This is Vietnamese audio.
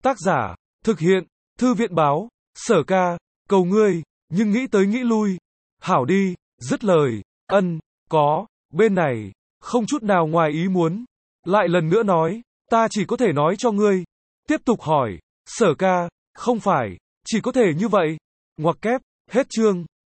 Tác giả, thực hiện, Thư viện báo, Sở Ca, cầu ngươi, nhưng nghĩ tới nghĩ lui. Hảo đi, dứt lời, có, bên này, không chút nào ngoài ý muốn. Lại lần nữa nói, ta chỉ có thể nói cho ngươi. Tiếp tục hỏi, Sở Ca, không phải, chỉ có thể như vậy. Ngoặc kép, hết chương.